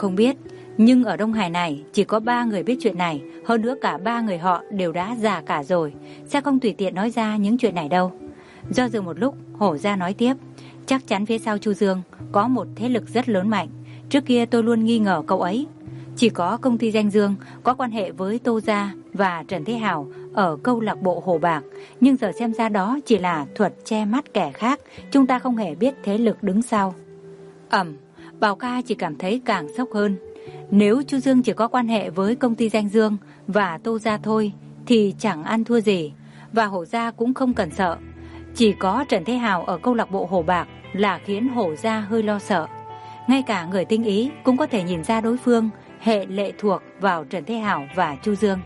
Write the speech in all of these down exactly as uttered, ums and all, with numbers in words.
không biết, nhưng ở Đông Hải này chỉ có ba người biết chuyện này. Hơn nữa cả ba người họ đều đã già cả rồi, sẽ không tùy tiện nói ra những chuyện này đâu. Do dự một lúc, Hổ Gia nói tiếp. Chắc chắn phía sau Chu Dương có một thế lực rất lớn mạnh. Trước kia tôi luôn nghi ngờ cậu ấy. Chỉ có công ty Danh Dương có quan hệ với Tô Gia và Trần Thế Hào ở câu lạc bộ Hồ Bạc. Nhưng giờ xem ra đó chỉ là thuật che mắt kẻ khác. Chúng ta không hề biết thế lực đứng sau. Ẩm, Bảo Ca chỉ cảm thấy càng sốc hơn. Nếu Chu Dương chỉ có quan hệ với công ty Danh Dương và Tô Gia thôi thì chẳng ăn thua gì. Và Hổ Gia cũng không cần sợ. Chỉ có Trần Thế Hào ở câu lạc bộ Hồ Bạc là khiến Hổ Gia hơi lo sợ. Ngay cả người tinh ý cũng có thể nhìn ra đối phương hệ lệ thuộc vào Trần Thế Hào và Chu Dương.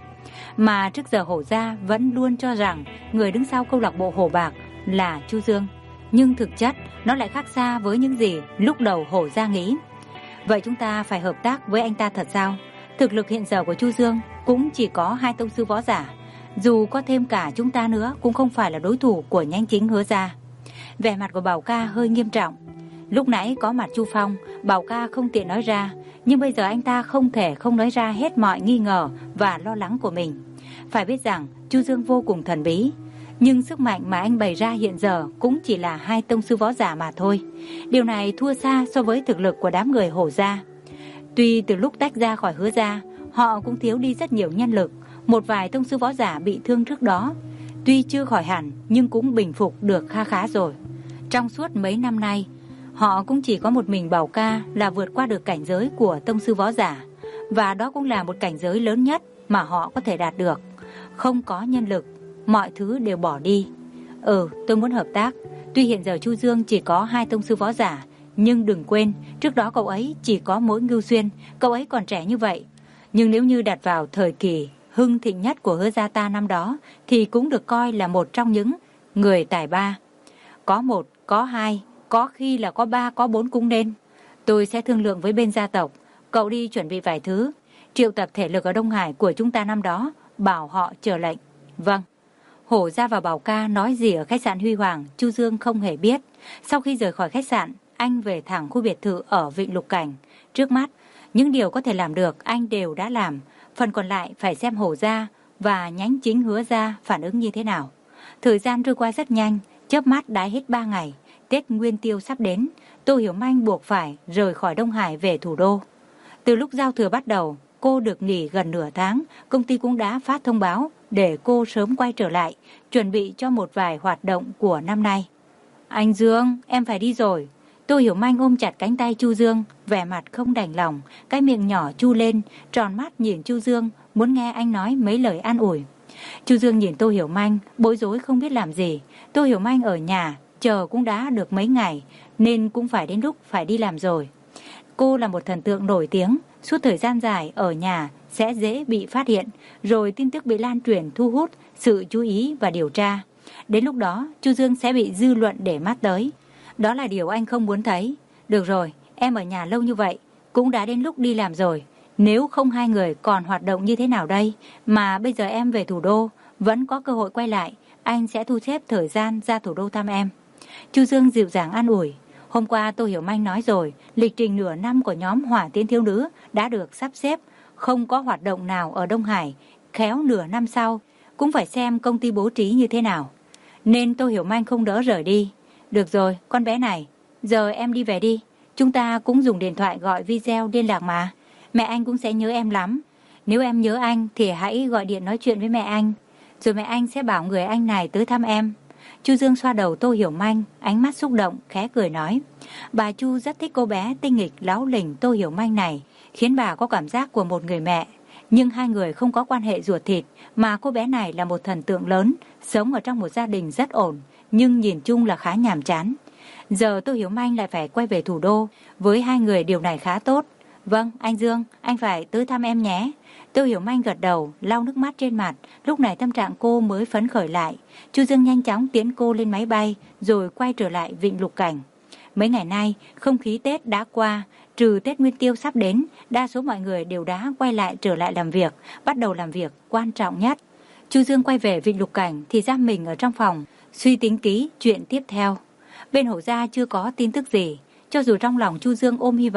Mà trước giờ Hổ Gia vẫn luôn cho rằng người đứng sau câu lạc bộ Hồ Bạc là Chu Dương. Nhưng thực chất nó lại khác xa với những gì lúc đầu Hổ Gia nghĩ. Vậy chúng ta phải hợp tác với anh ta thật sao? Thực lực hiện giờ của Chu Dương cũng chỉ có hai tông sư võ giả. Dù có thêm cả chúng ta nữa cũng không phải là đối thủ của Nhanh Chính Hứa Gia. Vẻ mặt của Bảo Ca hơi nghiêm trọng. Lúc nãy có mặt Chu Phong, Bảo Ca không tiện nói ra. Nhưng bây giờ anh ta không thể không nói ra hết mọi nghi ngờ và lo lắng của mình. Phải biết rằng Chu Dương vô cùng thần bí. Nhưng sức mạnh mà anh bày ra hiện giờ cũng chỉ là hai tông sư võ giả mà thôi. Điều này thua xa so với thực lực của đám người Hổ Gia. Tuy từ lúc tách ra khỏi Hứa Gia, họ cũng thiếu đi rất nhiều nhân lực. Một vài tông sư võ giả bị thương trước đó, tuy chưa khỏi hẳn nhưng cũng bình phục được kha khá rồi. Trong suốt mấy năm nay, họ cũng chỉ có một mình Bảo Ca là vượt qua được cảnh giới của tông sư võ giả. Và đó cũng là một cảnh giới lớn nhất mà họ có thể đạt được. Không có nhân lực, mọi thứ đều bỏ đi. Ừ, tôi muốn hợp tác. Tuy hiện giờ Chu Dương chỉ có hai tông sư võ giả, nhưng đừng quên, trước đó cậu ấy chỉ có mỗi Ngưu Xuyên. Cậu ấy còn trẻ như vậy. Nhưng nếu như đặt vào thời kỳ hưng thịnh nhất của Hứa Gia ta năm đó thì cũng được coi là một trong những người tài ba. Có một, có hai, có khi là có ba, có bốn cũng nên. Tôi sẽ thương lượng với bên gia tộc. Cậu đi chuẩn bị vài thứ, triệu tập thể lực ở Đông Hải của chúng ta năm đó, bảo họ chờ lệnh. Vâng. Hổ Gia và Bảo Ca nói gì ở khách sạn Huy Hoàng, Chu Dương không hề biết. Sau khi rời khỏi khách sạn, anh về thẳng khu biệt thự ở Vịnh Lục Cảnh. Trước mắt, những điều có thể làm được anh đều đã làm. Phần còn lại phải xem Hổ Gia và Nhánh Chính Hứa Gia phản ứng như thế nào. Thời gian trôi qua rất nhanh, chớp mắt đã hết ba ngày. Tết Nguyên Tiêu sắp đến, Tô Hiểu Manh buộc phải rời khỏi Đông Hải về thủ đô. Từ lúc giao thừa bắt đầu, cô được nghỉ gần nửa tháng. Công ty cũng đã phát thông báo để cô sớm quay trở lại, chuẩn bị cho một vài hoạt động của năm nay. Anh Dương, em phải đi rồi. Tô Hiểu Manh ôm chặt cánh tay Chu Dương, vẻ mặt không đành lòng, cái miệng nhỏ chu lên, tròn mắt nhìn Chu Dương, muốn nghe anh nói mấy lời an ủi. Chu Dương nhìn Tô Hiểu Manh, bối rối không biết làm gì. Tô Hiểu Manh ở nhà, chờ cũng đã được mấy ngày, nên cũng phải đến lúc phải đi làm rồi. Cô là một thần tượng nổi tiếng, suốt thời gian dài ở nhà sẽ dễ bị phát hiện, rồi tin tức bị lan truyền thu hút sự chú ý và điều tra. Đến lúc đó, Chu Dương sẽ bị dư luận để mắt tới. Đó là điều anh không muốn thấy. Được rồi, em ở nhà lâu như vậy, cũng đã đến lúc đi làm rồi. Nếu không hai người còn hoạt động như thế nào đây? Mà bây giờ em về thủ đô, vẫn có cơ hội quay lại. Anh sẽ thu xếp thời gian ra thủ đô thăm em. Chu Dương dịu dàng an ủi. Hôm qua Tô Hiểu Manh nói rồi, lịch trình nửa năm của nhóm Hỏa Tiến Thiếu Nữ đã được sắp xếp. Không có hoạt động nào ở Đông Hải, khéo nửa năm sau, cũng phải xem công ty bố trí như thế nào. Nên Tô Hiểu Manh không đỡ rời đi. Được rồi, con bé này, giờ em đi về đi. Chúng ta cũng dùng điện thoại gọi video liên lạc mà. Mẹ anh cũng sẽ nhớ em lắm. Nếu em nhớ anh thì hãy gọi điện nói chuyện với mẹ anh. Rồi mẹ anh sẽ bảo người anh này tới thăm em. Chu Dương xoa đầu Tô Hiểu Manh, ánh mắt xúc động, khẽ cười nói. Bà Chu rất thích cô bé tinh nghịch láo lỉnh Tô Hiểu Manh này, khiến bà có cảm giác của một người mẹ. Nhưng hai người không có quan hệ ruột thịt, mà cô bé này là một thần tượng lớn, sống ở trong một gia đình rất ổn, nhưng nhìn chung là khá nhàm chán. Giờ Tô Hiểu Manh lại phải quay về thủ đô, với hai người điều này khá tốt. Vâng, anh Dương, anh phải tới thăm em nhé. Tô Hiểu Manh gật đầu, lau nước mắt trên mặt, lúc này tâm trạng cô mới phấn khởi lại. Chu Dương nhanh chóng tiến cô lên máy bay, rồi quay trở lại Vịnh Lục Cảnh. Mấy ngày nay, không khí Tết đã qua, trừ Tết Nguyên Tiêu sắp đến, đa số mọi người đều đã quay lại trở lại làm việc, bắt đầu làm việc quan trọng nhất. Chu Dương quay về Vịnh Lục Cảnh thì giam mình ở trong phòng, suy tính kỹ chuyện tiếp theo. Bên Hổ Gia chưa có tin tức gì, cho dù trong lòng Chu Dương ôm hy vọng,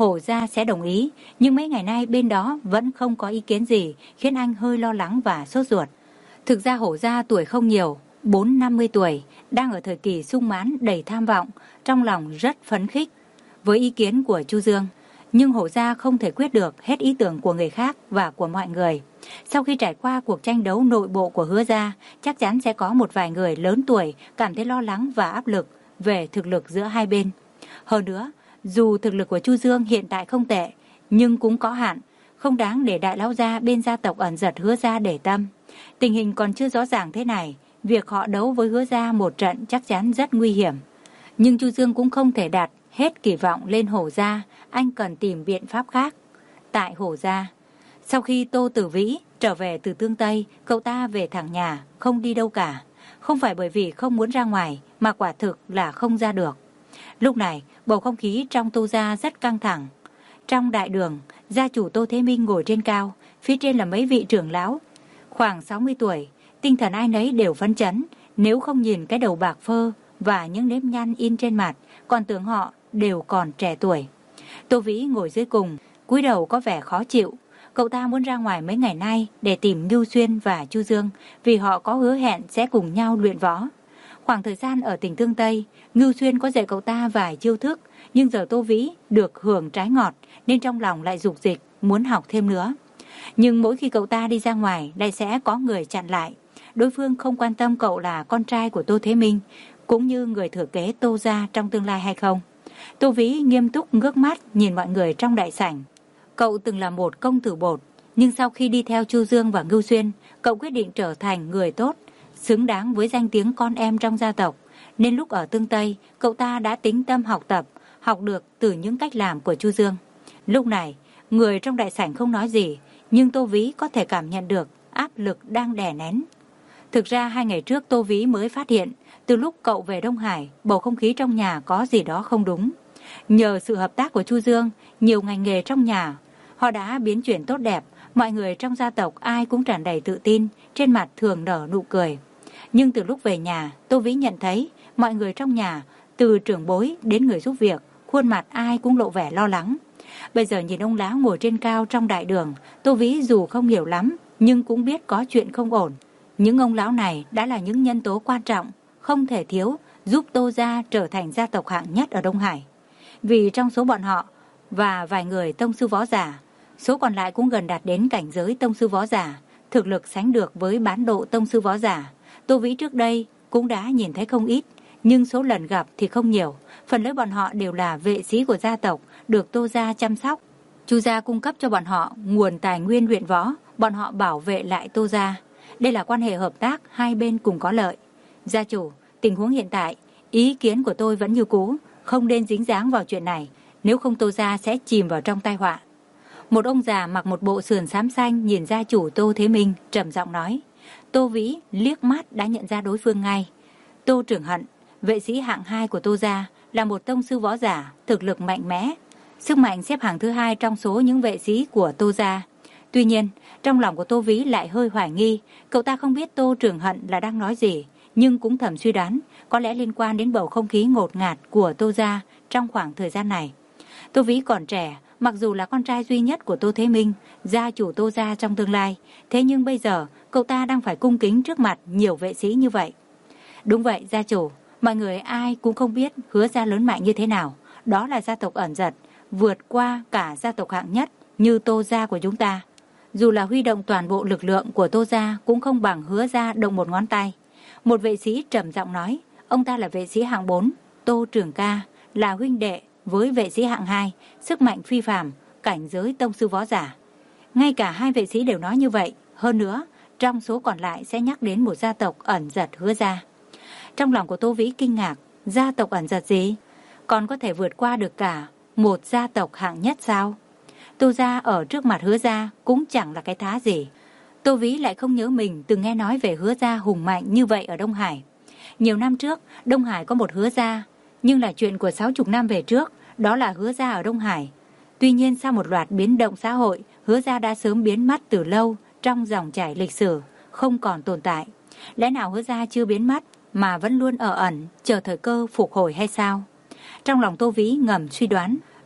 Hổ gia sẽ đồng ý, nhưng mấy ngày nay bên đó vẫn không có ý kiến gì, khiến anh hơi lo lắng và sốt ruột. Thực ra Hổ gia tuổi không nhiều, bốn năm mươi tuổi, đang ở thời kỳ sung mãn đầy tham vọng, trong lòng rất phấn khích với ý kiến của Chu Dương. Nhưng Hổ gia không thể quyết được hết ý tưởng của người khác và của mọi người. Sau khi trải qua cuộc tranh đấu nội bộ của Hứa gia, chắc chắn sẽ có một vài người lớn tuổi cảm thấy lo lắng và áp lực về thực lực giữa hai bên. Hơn nữa, dù thực lực của Chu Dương hiện tại không tệ, nhưng cũng có hạn, không đáng để đại lão gia bên gia tộc ẩn giật Hứa gia để tâm. Tình hình còn chưa rõ ràng thế này, việc họ đấu với Hứa gia một trận chắc chắn rất nguy hiểm. Nhưng Chu Dương cũng không thể đặt hết kỳ vọng lên Hổ gia, anh cần tìm biện pháp khác. Tại Hổ gia, sau khi Tô Tử Vĩ trở về từ Tương Tây, cậu ta về thẳng nhà, không đi đâu cả. Không phải bởi vì không muốn ra ngoài, mà quả thực là không ra được. Lúc này, bầu không khí trong Tô gia rất căng thẳng. Trong đại đường, gia chủ Tô Thế Minh ngồi trên cao, phía trên là mấy vị trưởng lão, khoảng sáu mươi tuổi, tinh thần ai nấy đều phấn chấn. Nếu không nhìn cái đầu bạc phơ và những nếp nhăn in trên mặt, còn tưởng họ đều còn trẻ tuổi. Tô Vĩ ngồi dưới cùng, cúi đầu có vẻ khó chịu. Cậu ta muốn ra ngoài mấy ngày nay để tìm Ngưu Xuyên và Chu Dương, vì họ có hứa hẹn sẽ cùng nhau luyện võ. Khoảng thời gian ở tỉnh Tương Tây, Ngưu Xuyên có dạy cậu ta vài chiêu thức, nhưng giờ Tô Vĩ được hưởng trái ngọt nên trong lòng lại dục dịch muốn học thêm nữa. Nhưng mỗi khi cậu ta đi ra ngoài lại sẽ có người chặn lại. Đối phương không quan tâm cậu là con trai của Tô Thế Minh, cũng như người thừa kế Tô gia trong tương lai hay không. Tô Vĩ nghiêm túc ngước mắt nhìn mọi người trong đại sảnh. Cậu từng là một công tử bột, nhưng sau khi đi theo Chu Dương và Ngưu Xuyên, cậu quyết định trở thành người tốt, xứng đáng với danh tiếng con em trong gia tộc. Nên lúc ở Tương Tây, cậu ta đã tính tâm học tập, học được từ những cách làm của Chu Dương. Lúc này, người trong đại sảnh không nói gì, nhưng Tô Vĩ có thể cảm nhận được áp lực đang đè nén. Thực ra hai ngày trước Tô Vĩ mới phát hiện, từ lúc cậu về Đông Hải, bầu không khí trong nhà có gì đó không đúng. Nhờ sự hợp tác của Chu Dương, nhiều ngành nghề trong nhà, họ đã biến chuyển tốt đẹp. Mọi người trong gia tộc ai cũng tràn đầy tự tin, trên mặt thường nở nụ cười. Nhưng từ lúc về nhà, Tô Vĩ nhận thấy mọi người trong nhà, từ trưởng bối đến người giúp việc, khuôn mặt ai cũng lộ vẻ lo lắng. Bây giờ nhìn ông lão ngồi trên cao trong đại đường, Tô Vĩ dù không hiểu lắm, nhưng cũng biết có chuyện không ổn. Những ông lão này đã là những nhân tố quan trọng, không thể thiếu, giúp Tô gia trở thành gia tộc hạng nhất ở Đông Hải. Vì trong số bọn họ và vài người tông sư võ giả, số còn lại cũng gần đạt đến cảnh giới tông sư võ giả, thực lực sánh được với bán độ tông sư võ giả. Tô Vĩ trước đây cũng đã nhìn thấy không ít, nhưng số lần gặp thì không nhiều. Phần lớn bọn họ đều là vệ sĩ của gia tộc, được Tô gia chăm sóc. Chu gia cung cấp cho bọn họ nguồn tài nguyên luyện võ, bọn họ bảo vệ lại Tô gia. Đây là quan hệ hợp tác, hai bên cùng có lợi. Gia chủ, tình huống hiện tại, ý kiến của tôi vẫn như cũ, không nên dính dáng vào chuyện này, nếu không Tô gia sẽ chìm vào trong tai họa. Một ông già mặc một bộ sườn xám xanh nhìn gia chủ Tô Thế Minh, trầm giọng nói. Tô Vĩ liếc mắt đã nhận ra đối phương ngay. Tô Trưởng Hận, vệ sĩ hạng hai của Tô gia, là một tông sư võ giả, thực lực mạnh mẽ, sức mạnh xếp hạng thứ hai trong số những vệ sĩ của Tô gia. Tuy nhiên, trong lòng của Tô Vĩ lại hơi hoài nghi, cậu ta không biết Tô Trưởng Hận là đang nói gì, nhưng cũng thầm suy đoán, có lẽ liên quan đến bầu không khí ngột ngạt của Tô gia trong khoảng thời gian này. Tô Vĩ còn trẻ, mặc dù là con trai duy nhất của Tô Thế Minh, gia chủ Tô gia trong tương lai, thế nhưng bây giờ cậu ta đang phải cung kính trước mặt nhiều vệ sĩ như vậy. Đúng vậy, gia chủ, mọi người ai cũng không biết Hứa gia lớn mạnh như thế nào. Đó là gia tộc ẩn giật, vượt qua cả gia tộc hạng nhất như Tô gia của chúng ta. Dù là huy động toàn bộ lực lượng của Tô gia cũng không bằng Hứa gia động một ngón tay. Một vệ sĩ trầm giọng nói, ông ta là vệ sĩ hạng bốn, Tô Trường Ca, là huynh đệ với vệ sĩ hạng hai, sức mạnh phi phàm, cảnh giới tông sư võ giả. Ngay cả hai vệ sĩ đều nói như vậy, hơn nữa, trong số còn lại sẽ nhắc đến một gia tộc ẩn giật Hứa gia. Trong lòng của Tô Vĩ kinh ngạc, gia tộc ẩn giật gì? Còn có thể vượt qua được cả một gia tộc hạng nhất sao? Tô gia ở trước mặt Hứa gia cũng chẳng là cái thá gì. Tô Vĩ lại không nhớ mình từng nghe nói về Hứa gia hùng mạnh như vậy ở Đông Hải. Nhiều năm trước, Đông Hải có một Hứa gia, nhưng là chuyện của sáu chục năm về trước, đó là Hứa gia ở Đông Hải. Tuy nhiên sau một loạt biến động xã hội, Hứa gia đã sớm biến mất từ lâu trong dòng chảy lịch sử, không còn tồn tại. Lẽ nào Hứa gia chưa biến mất mà vẫn luôn ở ẩn, chờ thời cơ phục hồi hay sao? Trong lòng Tô Vĩ ngầm suy đoán,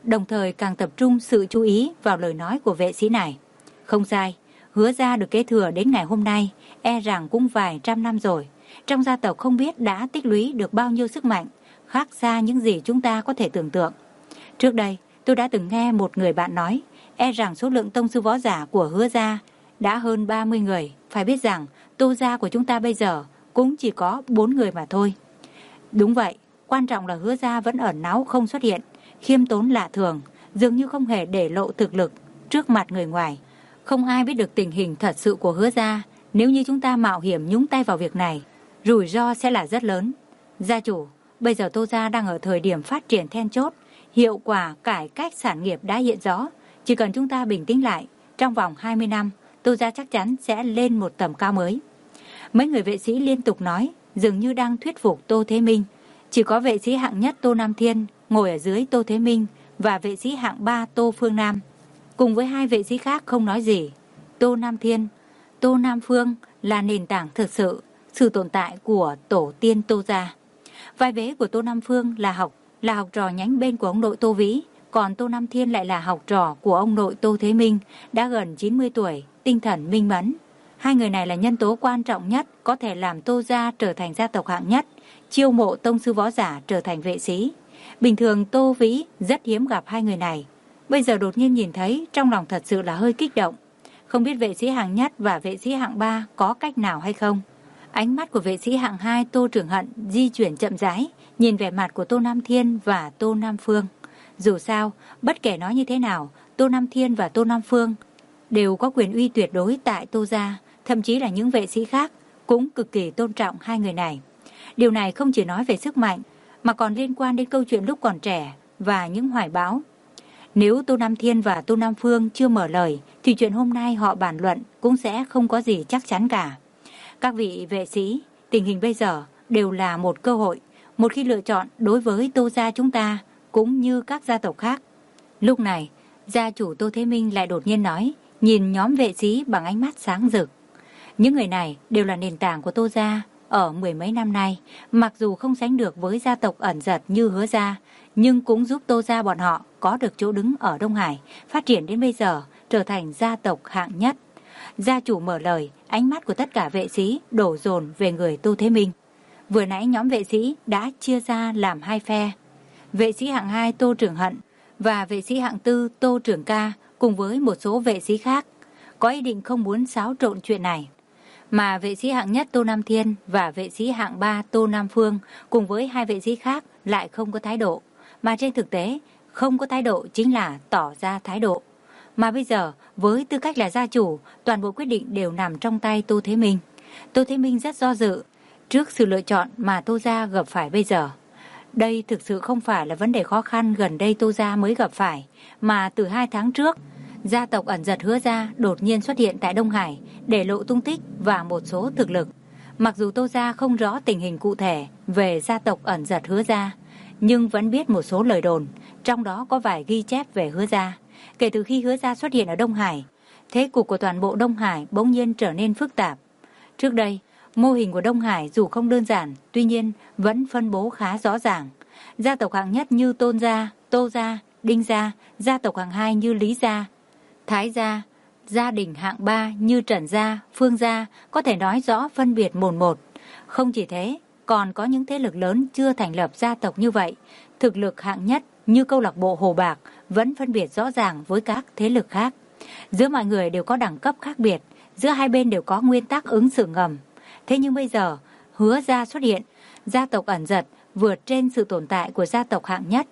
đồng thời càng tập trung sự chú ý vào lời nói của vệ sĩ này. Không sai, Hứa gia được kế thừa đến ngày hôm nay, e rằng cũng vài trăm năm rồi. Trong gia tộc không biết đã tích lũy được bao nhiêu sức mạnh, khác xa những gì chúng ta có thể tưởng tượng. Trước đây, tôi đã từng nghe một người bạn nói, e rằng số lượng tông sư võ giả của Hứa gia đã hơn ba mươi người. Phải biết rằng, Tô gia của chúng ta bây giờ cũng chỉ có bốn người mà thôi. Đúng vậy, quan trọng là Hứa gia vẫn ẩn náu không xuất hiện, khiêm tốn lạ thường, dường như không hề để lộ thực lực trước mặt người ngoài. Không ai biết được tình hình thật sự của Hứa gia. Nếu như chúng ta mạo hiểm nhúng tay vào việc này, rủi ro sẽ là rất lớn. Gia chủ, bây giờ Tô gia đang ở thời điểm phát triển then chốt, hiệu quả cải cách sản nghiệp đã hiện rõ. Chỉ cần chúng ta bình tĩnh lại, trong vòng hai mươi năm, Tô gia chắc chắn sẽ lên một tầm cao mới. Mấy người vệ sĩ liên tục nói, dường như đang thuyết phục Tô Thế Minh. Chỉ có vệ sĩ hạng nhất Tô Nam Thiên ngồi ở dưới Tô Thế Minh và vệ sĩ hạng ba Tô Phương Nam, cùng với hai vệ sĩ khác không nói gì. Tô Nam Thiên, Tô Nam Phương là nền tảng thực sự, sự tồn tại của tổ tiên Tô gia. Vai vế của Tô Nam Phương là học là học trò nhánh bên của ông nội Tô Vĩ, còn Tô Nam Thiên lại là học trò của ông nội Tô Thế Minh, đã gần chín mươi tuổi, tinh thần minh mẫn. Hai người này là nhân tố quan trọng nhất có thể làm Tô gia trở thành gia tộc hạng nhất, chiêu mộ tông sư võ giả trở thành vệ sĩ. Bình thường Tô Vĩ rất hiếm gặp hai người này, bây giờ đột nhiên nhìn thấy, trong lòng thật sự là hơi kích động. Không biết vệ sĩ hạng nhất và vệ sĩ hạng ba có cách nào hay không? Ánh mắt của vệ sĩ hạng hai Tô Trường Hận di chuyển chậm rãi, nhìn vẻ mặt của Tô Nam Thiên và Tô Nam Phương. Dù sao, bất kể nói như thế nào, Tô Nam Thiên và Tô Nam Phương đều có quyền uy tuyệt đối tại Tô gia, thậm chí là những vệ sĩ khác cũng cực kỳ tôn trọng hai người này. Điều này không chỉ nói về sức mạnh, mà còn liên quan đến câu chuyện lúc còn trẻ và những hoài bão. Nếu Tô Nam Thiên và Tô Nam Phương chưa mở lời, thì chuyện hôm nay họ bàn luận cũng sẽ không có gì chắc chắn cả. Các vị vệ sĩ, tình hình bây giờ đều là một cơ hội, một khi lựa chọn đối với Tô gia chúng ta, cũng như các gia tộc khác. Lúc này, gia chủ Tô Thế Minh lại đột nhiên nói, nhìn nhóm vệ sĩ bằng ánh mắt sáng rực. Những người này đều là nền tảng của Tô gia ở mười mấy năm nay, mặc dù không sánh được với gia tộc ẩn giật như Hứa gia, nhưng cũng giúp Tô gia bọn họ có được chỗ đứng ở Đông Hải, phát triển đến bây giờ, trở thành gia tộc hạng nhất. Gia chủ mở lời, ánh mắt của tất cả vệ sĩ đổ dồn về người Tô Thế Minh. Vừa nãy nhóm vệ sĩ đã chia ra làm hai phe. Vệ sĩ hạng hai Tô Trường Hận và vệ sĩ hạng tư Tô Trường Ca cùng với một số vệ sĩ khác có ý định không muốn xáo trộn chuyện này. Mà vệ sĩ hạng nhất Tô Nam Thiên và vệ sĩ hạng ba Tô Nam Phương cùng với hai vệ sĩ khác lại không có thái độ. Mà trên thực tế, không có thái độ chính là tỏ ra thái độ. Mà bây giờ, với tư cách là gia chủ, toàn bộ quyết định đều nằm trong tay Tô Thế Minh. Tô Thế Minh rất do dự trước sự lựa chọn mà Tô gia gặp phải bây giờ. Đây thực sự không phải là vấn đề khó khăn gần đây Tô gia mới gặp phải, mà từ hai tháng trước, gia tộc ẩn giật Hứa gia đột nhiên xuất hiện tại Đông Hải, để lộ tung tích và một số thực lực. Mặc dù Tô gia không rõ tình hình cụ thể về gia tộc ẩn giật Hứa gia, nhưng vẫn biết một số lời đồn, trong đó có vài ghi chép về Hứa gia. Kể từ khi Hứa gia xuất hiện ở Đông Hải, thế cục của toàn bộ Đông Hải bỗng nhiên trở nên phức tạp. Trước đây, mô hình của Đông Hải dù không đơn giản, tuy nhiên vẫn phân bố khá rõ ràng. Gia tộc hạng nhất như Tôn gia, Tô gia, Đinh gia, gia tộc hạng hai như Lý gia, Thái gia, gia đình hạng ba như Trần gia, Phương gia, có thể nói rõ phân biệt mồn một. Không chỉ thế, còn có những thế lực lớn chưa thành lập gia tộc như vậy, thực lực hạng nhất như câu lạc bộ Hồ Bạc vẫn phân biệt rõ ràng với các thế lực khác. Giữa mọi người đều có đẳng cấp khác biệt, giữa hai bên đều có nguyên tắc ứng xử ngầm. Thế nhưng bây giờ, Hứa gia xuất hiện, gia tộc ẩn giật vượt trên sự tồn tại của gia tộc hạng nhất.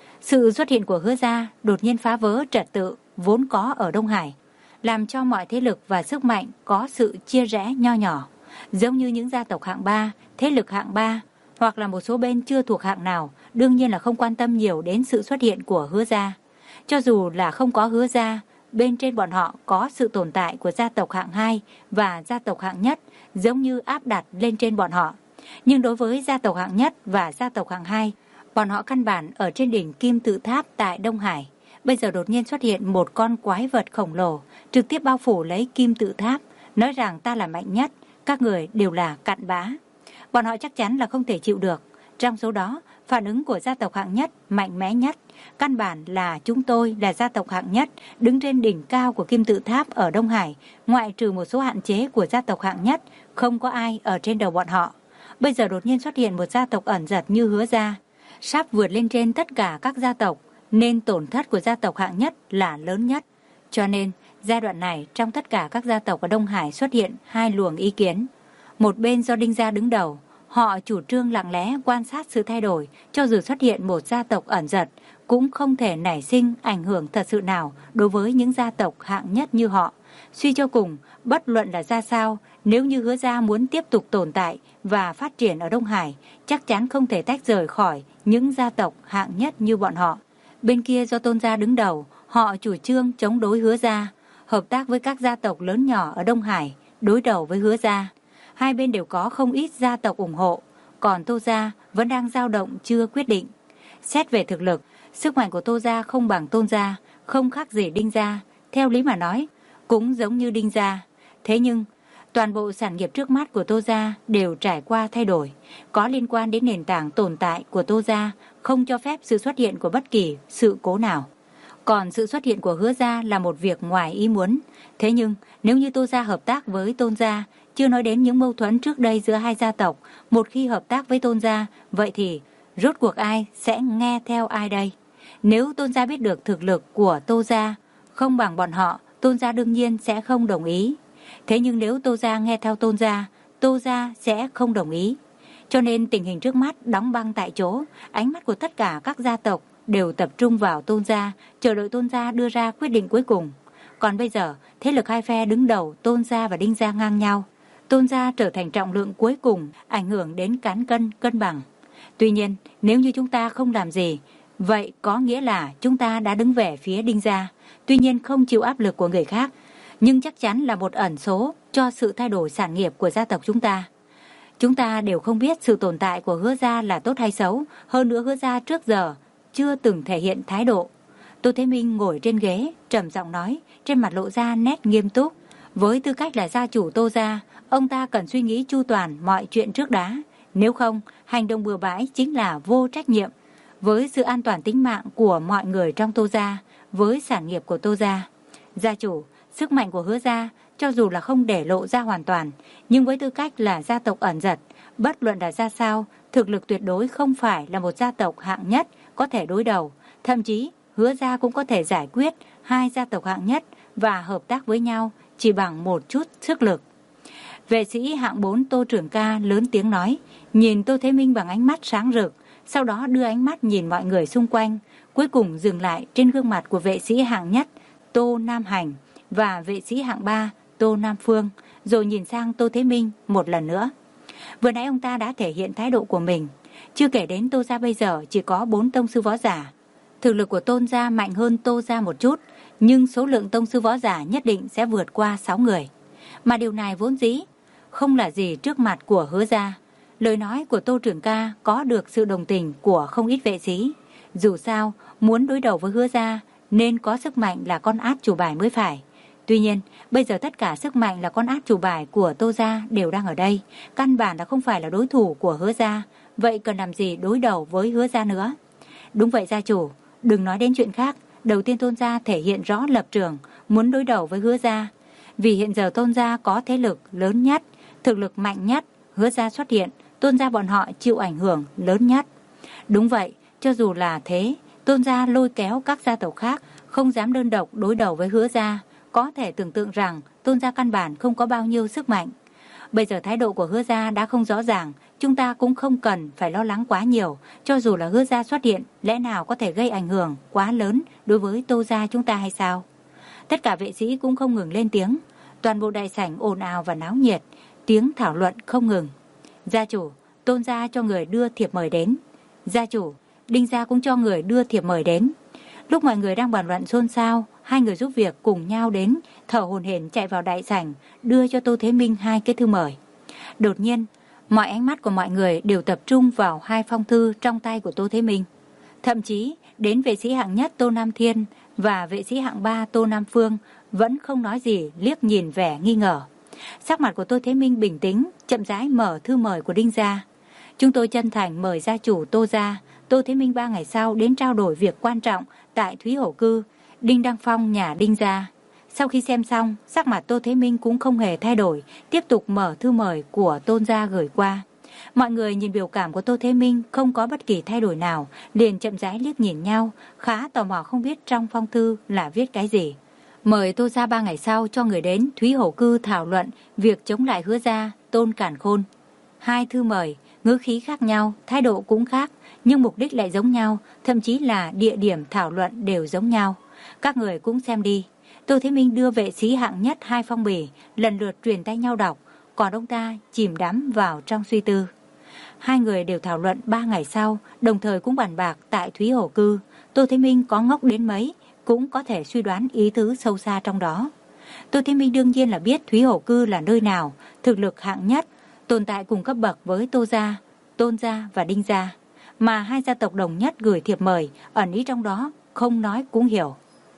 Sự xuất hiện của Hứa gia đột nhiên phá vỡ trật tự vốn có ở Đông Hải, làm cho mọi thế lực và sức mạnh có sự chia rẽ nho nhỏ. Giống như những gia tộc hạng ba, thế lực hạng ba, hoặc là một số bên chưa thuộc hạng nào, đương nhiên là không quan tâm nhiều đến sự xuất hiện của Hứa gia. Cho dù là không có Hứa gia, bên trên bọn họ có sự tồn tại của gia tộc hạng hai và gia tộc hạng nhất, giống như áp đặt lên trên bọn họ. Nhưng đối với gia tộc hạng nhất và gia tộc hạng hai, bọn họ căn bản ở trên đỉnh Kim Tự Tháp tại Đông Hải. Bây giờ đột nhiên xuất hiện một con quái vật khổng lồ, trực tiếp bao phủ lấy Kim Tự Tháp, nói rằng ta là mạnh nhất, các người đều là cặn bã. Bọn họ chắc chắn là không thể chịu được. Trong số đó, Phản ứng của gia tộc hạng nhất mạnh mẽ nhất. Căn bản là chúng tôi là gia tộc hạng nhất, đứng trên đỉnh cao của kim tự tháp ở Đông Hải, ngoại trừ một số hạn chế của gia tộc hạng nhất, không có ai ở trên đầu bọn họ. Bây giờ đột nhiên xuất hiện một gia tộc ẩn giật như Hứa gia, sắp vượt lên trên tất cả các gia tộc, nên tổn thất của gia tộc hạng nhất là lớn nhất. Cho nên, giai đoạn này trong tất cả các gia tộc ở Đông Hải xuất hiện hai luồng ý kiến. Một bên do Đinh gia đứng đầu, họ chủ trương lặng lẽ quan sát sự thay đổi, cho dù xuất hiện một gia tộc ẩn giật, cũng không thể nảy sinh ảnh hưởng thật sự nào đối với những gia tộc hạng nhất như họ. Suy cho cùng, bất luận là ra sao, nếu như Hứa gia muốn tiếp tục tồn tại và phát triển ở Đông Hải, chắc chắn không thể tách rời khỏi những gia tộc hạng nhất như bọn họ. Bên kia do Tôn gia đứng đầu, họ chủ trương chống đối Hứa gia, hợp tác với các gia tộc lớn nhỏ ở Đông Hải, đối đầu với Hứa gia. Hai bên đều có không ít gia tộc ủng hộ, còn Tô gia vẫn đang dao động chưa quyết định. Xét về thực lực, sức mạnh của Tô gia không bằng Tôn gia, không khác gì Đinh gia, theo lý mà nói, cũng giống như Đinh gia. Thế nhưng, toàn bộ sản nghiệp trước mắt của Tô gia đều trải qua thay đổi, có liên quan đến nền tảng tồn tại của Tô gia, không cho phép sự xuất hiện của bất kỳ sự cố nào. Còn sự xuất hiện của Hứa gia là một việc ngoài ý muốn. Thế nhưng, nếu như Tô gia hợp tác với Tôn gia, chưa nói đến những mâu thuẫn trước đây giữa hai gia tộc, một khi hợp tác với Tôn gia, vậy thì rốt cuộc ai sẽ nghe theo ai đây? Nếu Tôn gia biết được thực lực của Tô gia không bằng bọn họ, Tôn gia đương nhiên sẽ không đồng ý. Thế nhưng nếu Tô gia nghe theo Tôn gia, Tô gia sẽ không đồng ý. Cho nên tình hình trước mắt đóng băng tại chỗ, ánh mắt của tất cả các gia tộc đều tập trung vào Tôn gia, chờ đợi Tôn gia đưa ra quyết định cuối cùng. Còn bây giờ, thế lực hai phe đứng đầu Tôn gia và Đinh gia ngang nhau. Tôn gia trở thành trọng lượng cuối cùng, ảnh hưởng đến cán cân cân bằng. Tuy nhiên, nếu như chúng ta không làm gì, vậy có nghĩa là chúng ta đã đứng về phía Đinh gia. Tuy nhiên không chịu áp lực của người khác, nhưng chắc chắn là một ẩn số cho sự thay đổi sản nghiệp của gia tộc chúng ta. Chúng ta đều không biết sự tồn tại của Hứa gia là tốt hay xấu, hơn nữa Hứa gia trước giờ chưa từng thể hiện thái độ. Tô Thế Minh ngồi trên ghế, trầm giọng nói, trên mặt lộ ra nét nghiêm túc. Với tư cách là gia chủ Tô gia, ông ta cần suy nghĩ chu toàn mọi chuyện trước đã. Nếu không, hành động bừa bãi chính là vô trách nhiệm với sự an toàn tính mạng của mọi người trong Tô gia, với sản nghiệp của Tô gia. Gia chủ, sức mạnh của Hứa gia, cho dù là không để lộ ra hoàn toàn, nhưng với tư cách là gia tộc ẩn giật, bất luận là ra sao, thực lực tuyệt đối không phải là một gia tộc hạng nhất có thể đối đầu. Thậm chí, Hứa gia cũng có thể giải quyết hai gia tộc hạng nhất và hợp tác với nhau chỉ bằng một chút sức lực. Vệ sĩ hạng bốn Tô Trưởng Ca lớn tiếng nói, nhìn Tô Thế Minh bằng ánh mắt sáng rực, sau đó đưa ánh mắt nhìn mọi người xung quanh, cuối cùng dừng lại trên gương mặt của vệ sĩ hạng nhất Tô Nam Hành và vệ sĩ hạng ba Tô Nam Phương, rồi nhìn sang Tô Thế Minh một lần nữa. Vừa nãy ông ta đã thể hiện thái độ của mình, chưa kể đến Tô gia bây giờ chỉ có bốn tông sư võ giả. Thực lực của Tôn gia mạnh hơn Tô gia một chút, nhưng số lượng tông sư võ giả nhất định sẽ vượt qua sáu người. Mà điều này vốn dĩ không là gì trước mặt của Hứa gia. Lời nói của Tô Trưởng Ca có được sự đồng tình của không ít vệ sĩ. Dù sao, muốn đối đầu với Hứa gia nên có sức mạnh là con át chủ bài mới phải. Tuy nhiên, bây giờ tất cả sức mạnh là con át chủ bài của Tô gia đều đang ở đây. Căn bản là không phải là đối thủ của Hứa gia. Vậy cần làm gì đối đầu với Hứa gia nữa? Đúng vậy gia chủ, đừng nói đến chuyện khác. Đầu tiên Tôn gia thể hiện rõ lập trường, muốn đối đầu với Hứa gia. Vì hiện giờ Tôn gia có thế lực lớn nhất, thực lực mạnh nhất, Hứa gia xuất hiện, Tôn gia bọn họ chịu ảnh hưởng lớn nhất. Đúng vậy, cho dù là thế, Tôn gia lôi kéo các gia tộc khác, không dám đơn độc đối đầu với Hứa gia. Có thể tưởng tượng rằng Tôn gia căn bản không có bao nhiêu sức mạnh. Bây giờ thái độ của Hứa gia đã không rõ ràng, chúng ta cũng không cần phải lo lắng quá nhiều. Cho dù là Hứa gia xuất hiện, lẽ nào có thể gây ảnh hưởng quá lớn đối với Tô gia chúng ta hay sao? Tất cả vệ sĩ cũng không ngừng lên tiếng. Toàn bộ đại sảnh ồn ào và náo nhiệt, tiếng thảo luận không ngừng. Gia chủ, Tôn gia cho người đưa thiệp mời đến. Gia chủ, Đinh gia cũng cho người đưa thiệp mời đến. Lúc mọi người đang bàn luận xôn xao, hai người giúp việc cùng nhau đến, thở hổn hển chạy vào đại sảnh, đưa cho Tô Thế Minh hai cái thư mời. Đột nhiên, mọi ánh mắt của mọi người đều tập trung vào hai phong thư trong tay của Tô Thế Minh. Thậm chí, đến vệ sĩ hạng nhất Tô Nam Thiên và vệ sĩ hạng ba Tô Nam Phương vẫn không nói gì, liếc nhìn vẻ nghi ngờ. Sắc mặt của Tô Thế Minh bình tĩnh, chậm rãi mở thư mời của Đinh gia. Chúng tôi chân thành mời gia chủ Tô gia, Tô Thế Minh ba ngày sau đến trao đổi việc quan trọng tại Thúy Hổ Cư, Đinh Đăng Phong nhà Đinh gia. Sau khi xem xong, sắc mặt Tô Thế Minh cũng không hề thay đổi, tiếp tục mở thư mời của Tôn gia gửi qua. Mọi người nhìn biểu cảm của Tô Thế Minh không có bất kỳ thay đổi nào, liền chậm rãi liếc nhìn nhau, khá tò mò không biết trong phong thư là viết cái gì. Mời Tô gia ba ngày sau cho người đến Thúy Hổ Cư thảo luận việc chống lại Hứa gia, Tôn Cản Khôn. Hai thư mời, ngữ khí khác nhau, thái độ cũng khác, nhưng mục đích lại giống nhau, thậm chí là địa điểm thảo luận đều giống nhau. Các người cũng xem đi. Tô Thế Minh đưa vệ sĩ hạng nhất hai phong bì, lần lượt truyền tay nhau đọc, còn ông ta chìm đắm vào trong suy tư. Hai người đều thảo luận ba ngày sau, đồng thời cũng bàn bạc tại Thúy Hổ Cư. Tô Thế Minh có ngốc đến mấy, cũng có thể suy đoán ý tứ sâu xa trong đó. Tô Thế Minh đương nhiên là biết Thúy Hổ Cư là nơi nào, thực lực hạng nhất, tồn tại cùng cấp bậc với Tô gia, Tôn gia và Đinh gia. Mà hai gia tộc đồng nhất gửi thiệp mời, ẩn ý trong đó, không nói cũng hiểu.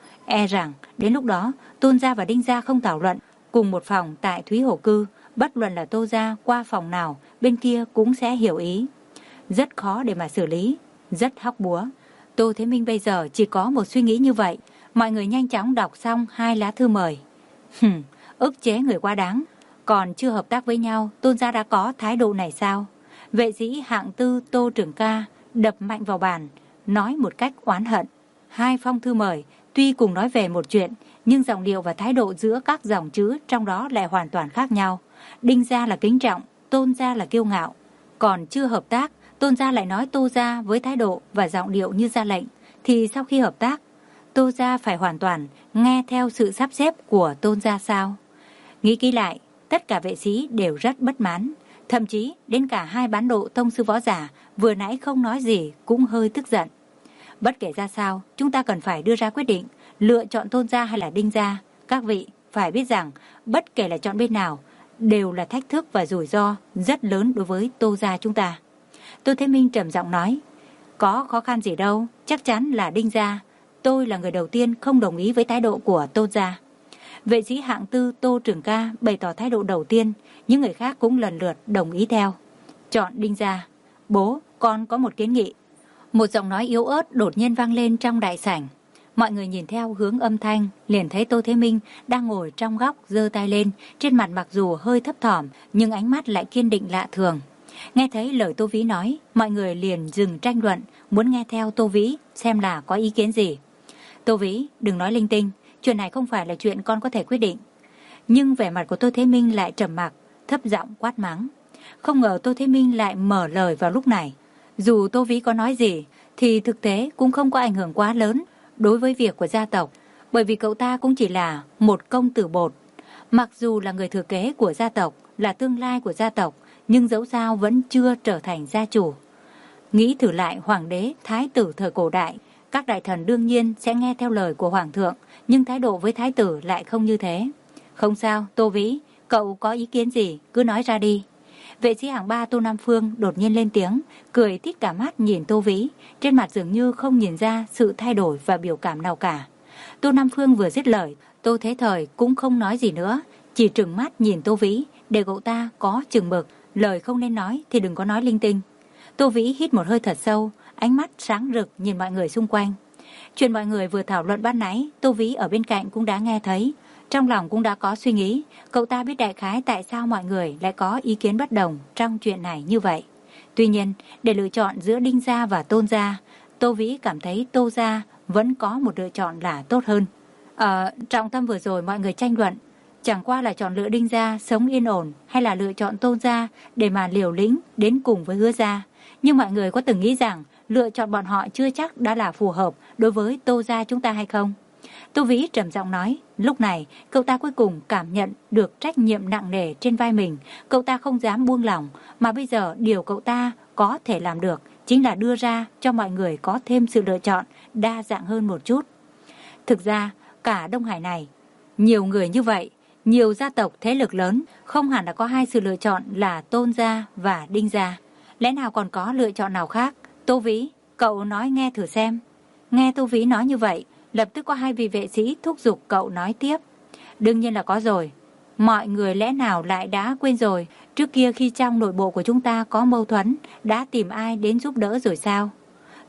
E rằng, đến lúc đó, Tôn gia và Đinh gia không thảo luận cùng một phòng tại Thúy Hổ Cư, bất luận là Tô gia qua phòng nào, bên kia cũng sẽ hiểu ý. Rất khó để mà xử lý, rất hóc búa. Tô Thế Minh bây giờ chỉ có một suy nghĩ như vậy. Mọi người nhanh chóng đọc xong hai lá thư mời. Hừm, ức chế người quá đáng. Còn chưa hợp tác với nhau, Tôn gia đã có thái độ này sao? Vệ sĩ hạng tư Tô Trưởng Ca đập mạnh vào bàn, nói một cách oán hận. Hai phong thư mời tuy cùng nói về một chuyện, nhưng giọng điệu và thái độ giữa các dòng chữ trong đó lại hoàn toàn khác nhau. Đinh gia là kính trọng, Tôn gia là kiêu ngạo. Còn chưa hợp tác, Tôn gia lại nói Tô gia với thái độ và giọng điệu như ra lệnh, thì sau khi hợp tác, Tô gia phải hoàn toàn nghe theo sự sắp xếp của Tôn gia sao? Nghĩ kỹ lại, tất cả vệ sĩ đều rất bất mãn, thậm chí đến cả hai bán độ tông sư võ giả vừa nãy không nói gì cũng hơi tức giận. Bất kể ra sao, chúng ta cần phải đưa ra quyết định, lựa chọn Tôn gia hay là Đinh gia. Các vị phải biết rằng, bất kể là chọn bên nào, đều là thách thức và rủi ro rất lớn đối với Tô gia chúng ta. Tô Thế Minh trầm giọng nói, có khó khăn gì đâu, chắc chắn là Đinh gia. Tôi là người đầu tiên không đồng ý với thái độ của Tôn gia. Vệ sĩ hạng tư Tô Trưởng Ca bày tỏ thái độ đầu tiên, những người khác cũng lần lượt đồng ý theo. Chọn Đinh gia. Bố, con có một kiến nghị. Một giọng nói yếu ớt đột nhiên vang lên trong đại sảnh. Mọi người nhìn theo hướng âm thanh, liền thấy Tô Thế Minh đang ngồi trong góc giơ tay lên, trên mặt mặc dù hơi thấp thỏm, nhưng ánh mắt lại kiên định lạ thường. Nghe thấy lời Tô Vĩ nói, mọi người liền dừng tranh luận, muốn nghe theo Tô Vĩ, xem là có ý kiến gì. Tô Vĩ, đừng nói linh tinh, chuyện này không phải là chuyện con có thể quyết định. Nhưng vẻ mặt của Tô Thế Minh lại trầm mặc, thấp giọng quát mắng. Không ngờ Tô Thế Minh lại mở lời vào lúc này. Dù Tô Vĩ có nói gì, thì thực tế cũng không có ảnh hưởng quá lớn đối với việc của gia tộc, bởi vì cậu ta cũng chỉ là một công tử bột. Mặc dù là người thừa kế của gia tộc, là tương lai của gia tộc, nhưng dẫu sao vẫn chưa trở thành gia chủ. Nghĩ thử lại hoàng đế, thái tử thời cổ đại, các đại thần đương nhiên sẽ nghe theo lời của hoàng thượng, nhưng thái độ với thái tử lại không như thế. Không sao, Tô Vĩ, cậu có ý kiến gì, cứ nói ra đi. Vệ sĩ hạng ba Tô Nam Phương đột nhiên lên tiếng, cười tít cả mắt nhìn Tô Vĩ, trên mặt dường như không nhìn ra sự thay đổi và biểu cảm nào cả. Tô Nam Phương vừa dứt lời, Tô Thế Thời cũng không nói gì nữa, chỉ trừng mắt nhìn Tô Vĩ, để cậu ta có chừng mực, lời không nên nói thì đừng có nói linh tinh. Tô Vĩ hít một hơi thật sâu, ánh mắt sáng rực nhìn mọi người xung quanh. Chuyện mọi người vừa thảo luận ban nãy, Tô Vĩ ở bên cạnh cũng đã nghe thấy. Trong lòng cũng đã có suy nghĩ, cậu ta biết đại khái tại sao mọi người lại có ý kiến bất đồng trong chuyện này như vậy. Tuy nhiên, để lựa chọn giữa Đinh gia và Tôn gia, Tô Vĩ cảm thấy Tô gia vẫn có một lựa chọn là tốt hơn. Ở trọng tâm vừa rồi mọi người tranh luận, chẳng qua là chọn lựa Đinh gia sống yên ổn hay là lựa chọn Tôn gia để mà liều lĩnh đến cùng với Hứa gia. Nhưng mọi người có từng nghĩ rằng lựa chọn bọn họ chưa chắc đã là phù hợp đối với Tô gia chúng ta hay không? Tô Vĩ trầm giọng nói, lúc này cậu ta cuối cùng cảm nhận được trách nhiệm nặng nề trên vai mình, cậu ta không dám buông lỏng, mà bây giờ điều cậu ta có thể làm được chính là đưa ra cho mọi người có thêm sự lựa chọn đa dạng hơn một chút. Thực ra, cả Đông Hải này, nhiều người như vậy, nhiều gia tộc thế lực lớn, không hẳn là có hai sự lựa chọn là Tôn gia và Đinh gia. Lẽ nào còn có lựa chọn nào khác? Tô Vĩ, cậu nói nghe thử xem. Nghe Tô Vĩ nói như vậy, lập tức có hai vị vệ sĩ thúc giục cậu nói tiếp. Đương nhiên là có rồi. Mọi người lẽ nào lại đã quên rồi, trước kia khi trong nội bộ của chúng ta có mâu thuẫn, đã tìm ai đến giúp đỡ rồi sao?